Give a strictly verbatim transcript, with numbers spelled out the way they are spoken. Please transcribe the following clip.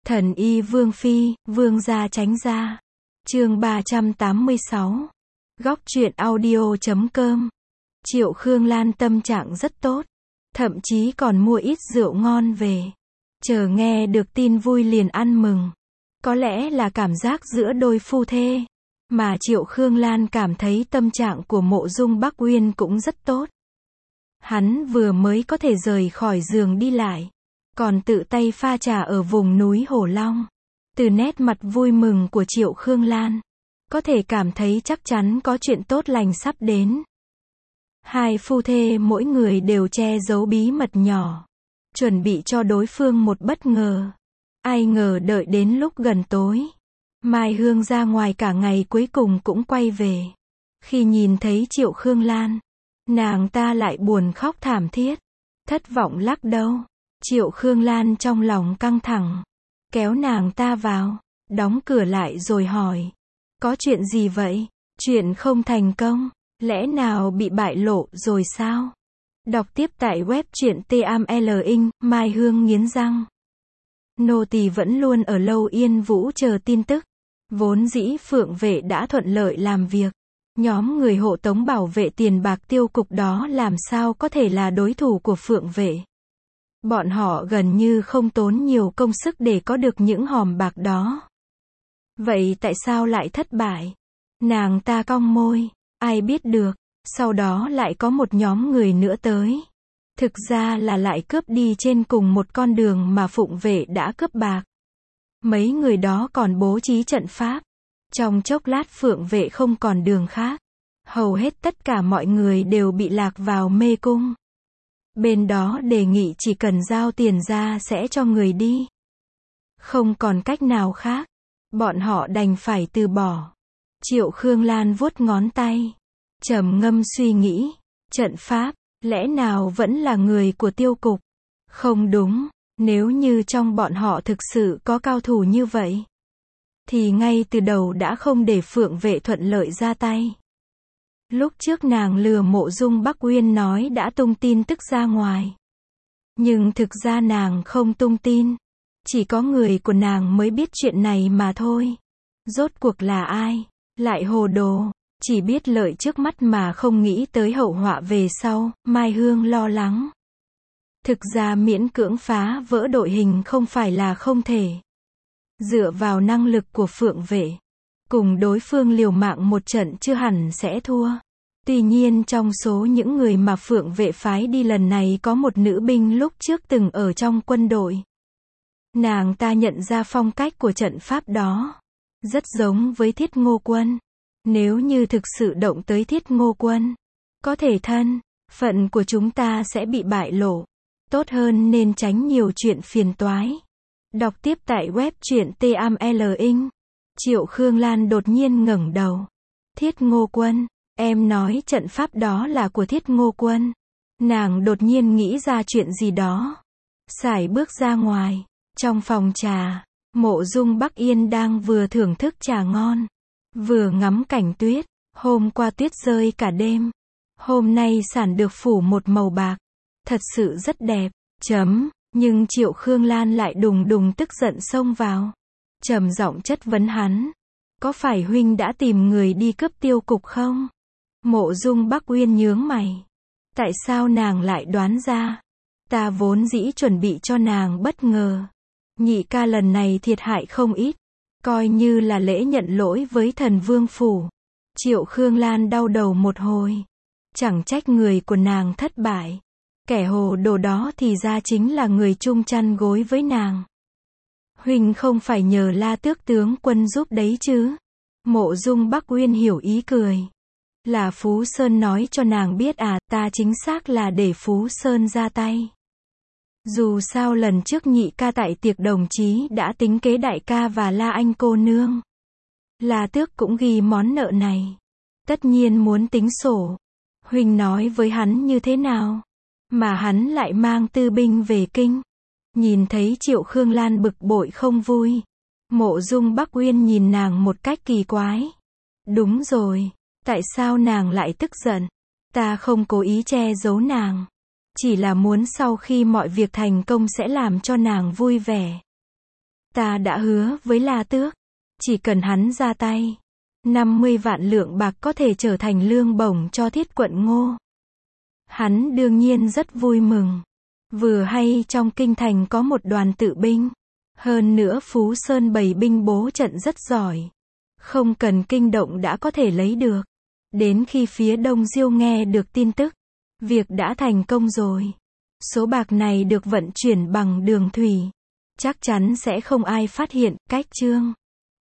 Thần y Vương Phi, Vương gia tránh ra. Chương ba trăm tám mươi sáu. Góc truyện audio chấm com. Triệu Khương Lan tâm trạng rất tốt, thậm chí còn mua ít rượu ngon về. Chờ nghe được tin vui liền ăn mừng. Có lẽ là cảm giác giữa đôi phu thê, mà Triệu Khương Lan cảm thấy tâm trạng của Mộ Dung Bắc Uyên cũng rất tốt. Hắn vừa mới có thể rời khỏi giường đi lại, còn tự tay pha trà ở vùng núi Hổ Long. Từ nét mặt vui mừng của Triệu Khương Lan, có thể cảm thấy chắc chắn có chuyện tốt lành sắp đến. Hai phu thê mỗi người đều che giấu bí mật nhỏ, chuẩn bị cho đối phương một bất ngờ. Ai ngờ đợi đến lúc gần tối, Mai Hương ra ngoài cả ngày cuối cùng cũng quay về. Khi nhìn thấy Triệu Khương Lan, nàng ta lại buồn khóc thảm thiết, thất vọng lắc đầu. Triệu Khương Lan trong lòng căng thẳng, kéo nàng ta vào, đóng cửa lại rồi hỏi: có chuyện gì vậy? Chuyện không thành công, lẽ nào bị bại lộ rồi sao? Đọc tiếp tại web truyện T A M L Inc. Mai Hương nghiến răng. Nô tỳ vẫn luôn ở Lâu Yên Vũ chờ tin tức. Vốn dĩ Phượng Vệ đã thuận lợi làm việc, nhóm người hộ tống bảo vệ tiền bạc tiêu cục đó làm sao có thể là đối thủ của Phượng Vệ. Bọn họ gần như không tốn nhiều công sức để có được những hòm bạc đó. Vậy tại sao lại thất bại? Nàng ta cong môi, ai biết được, sau đó lại có một nhóm người nữa tới. Thực ra là lại cướp đi trên cùng một con đường mà Phụng Vệ đã cướp bạc. Mấy người đó còn bố trí trận pháp. Trong chốc lát Phượng Vệ không còn đường khác. Hầu hết tất cả mọi người đều bị lạc vào mê cung. Bên đó đề nghị chỉ cần giao tiền ra sẽ cho người đi. Không còn cách nào khác, bọn họ đành phải từ bỏ. Triệu Khương Lan vuốt ngón tay, trầm ngâm suy nghĩ, trận pháp, lẽ nào vẫn là người của tiêu cục? Không đúng, nếu như trong bọn họ thực sự có cao thủ như vậy, thì ngay từ đầu đã không để Phượng Vệ thuận lợi ra tay. Lúc trước nàng lừa Mộ Dung Bắc Uyên nói đã tung tin tức ra ngoài. Nhưng thực ra nàng không tung tin. Chỉ có người của nàng mới biết chuyện này mà thôi. Rốt cuộc là ai? Lại hồ đồ, chỉ biết lợi trước mắt mà không nghĩ tới hậu họa về sau. Mai Hương lo lắng. Thực ra miễn cưỡng phá vỡ đội hình không phải là không thể. Dựa vào năng lực của Phượng Vệ, cùng đối phương liều mạng một trận chưa hẳn sẽ thua. Tuy nhiên trong số những người mà Phượng Vệ phái đi lần này có một nữ binh lúc trước từng ở trong quân đội. Nàng ta nhận ra phong cách của trận pháp đó rất giống với Thiết Ngô Quân. Nếu như thực sự động tới Thiết Ngô Quân, có thể thân phận của chúng ta sẽ bị bại lộ. Tốt hơn nên tránh nhiều chuyện phiền toái. Đọc tiếp tại web truyện T A M L Inc. Triệu Khương Lan đột nhiên ngẩng đầu. Thiết Ngô Quân, em nói trận pháp đó là của Thiết Ngô Quân. Nàng đột nhiên nghĩ ra chuyện gì đó. Sải bước ra ngoài. Trong phòng trà, Mộ Dung Bắc Yên đang vừa thưởng thức trà ngon, vừa ngắm cảnh tuyết. Hôm qua tuyết rơi cả đêm, hôm nay sản được phủ một màu bạc, thật sự rất đẹp. Chấm, nhưng Triệu Khương Lan lại đùng đùng tức giận xông vào, trầm giọng chất vấn hắn. Có phải huynh đã tìm người đi cướp tiêu cục không? Mộ Dung Bắc Uyên nhướng mày. Tại sao nàng lại đoán ra? Ta vốn dĩ chuẩn bị cho nàng bất ngờ. Nhị ca lần này thiệt hại không ít, coi như là lễ nhận lỗi với Thần Vương phủ. Triệu Khương Lan đau đầu một hồi. Chẳng trách người của nàng thất bại. Kẻ hồ đồ đó thì ra chính là người chung chăn gối với nàng. Huynh không phải nhờ La Tước tướng quân giúp đấy chứ? Mộ Dung Bắc Uyên hiểu ý cười. Là Phú Sơn nói cho nàng biết à? Ta chính xác là để Phú Sơn ra tay. Dù sao lần trước nhị ca tại tiệc đồng chí đã tính kế đại ca và La Anh cô nương. La Tước cũng ghi món nợ này. Tất nhiên muốn tính sổ. Huynh nói với hắn như thế nào? Mà hắn lại mang tư binh về kinh. Nhìn thấy Triệu Khương Lan bực bội không vui, Mộ Dung Bắc Uyên nhìn nàng một cách kỳ quái. Đúng rồi, tại sao nàng lại tức giận? Ta không cố ý che giấu nàng, chỉ là muốn sau khi mọi việc thành công sẽ làm cho nàng vui vẻ. Ta đã hứa với La Tước, chỉ cần hắn ra tay, năm mươi vạn lượng bạc có thể trở thành lương bổng cho Thiết quận Ngô. Hắn đương nhiên rất vui mừng. Vừa hay trong kinh thành có một đoàn tự binh. Hơn nữa Phú Sơn bày binh bố trận rất giỏi. Không cần kinh động đã có thể lấy được. Đến khi phía Đông Diêu nghe được tin tức, việc đã thành công rồi. Số bạc này được vận chuyển bằng đường thủy. Chắc chắn sẽ không ai phát hiện. Cách chương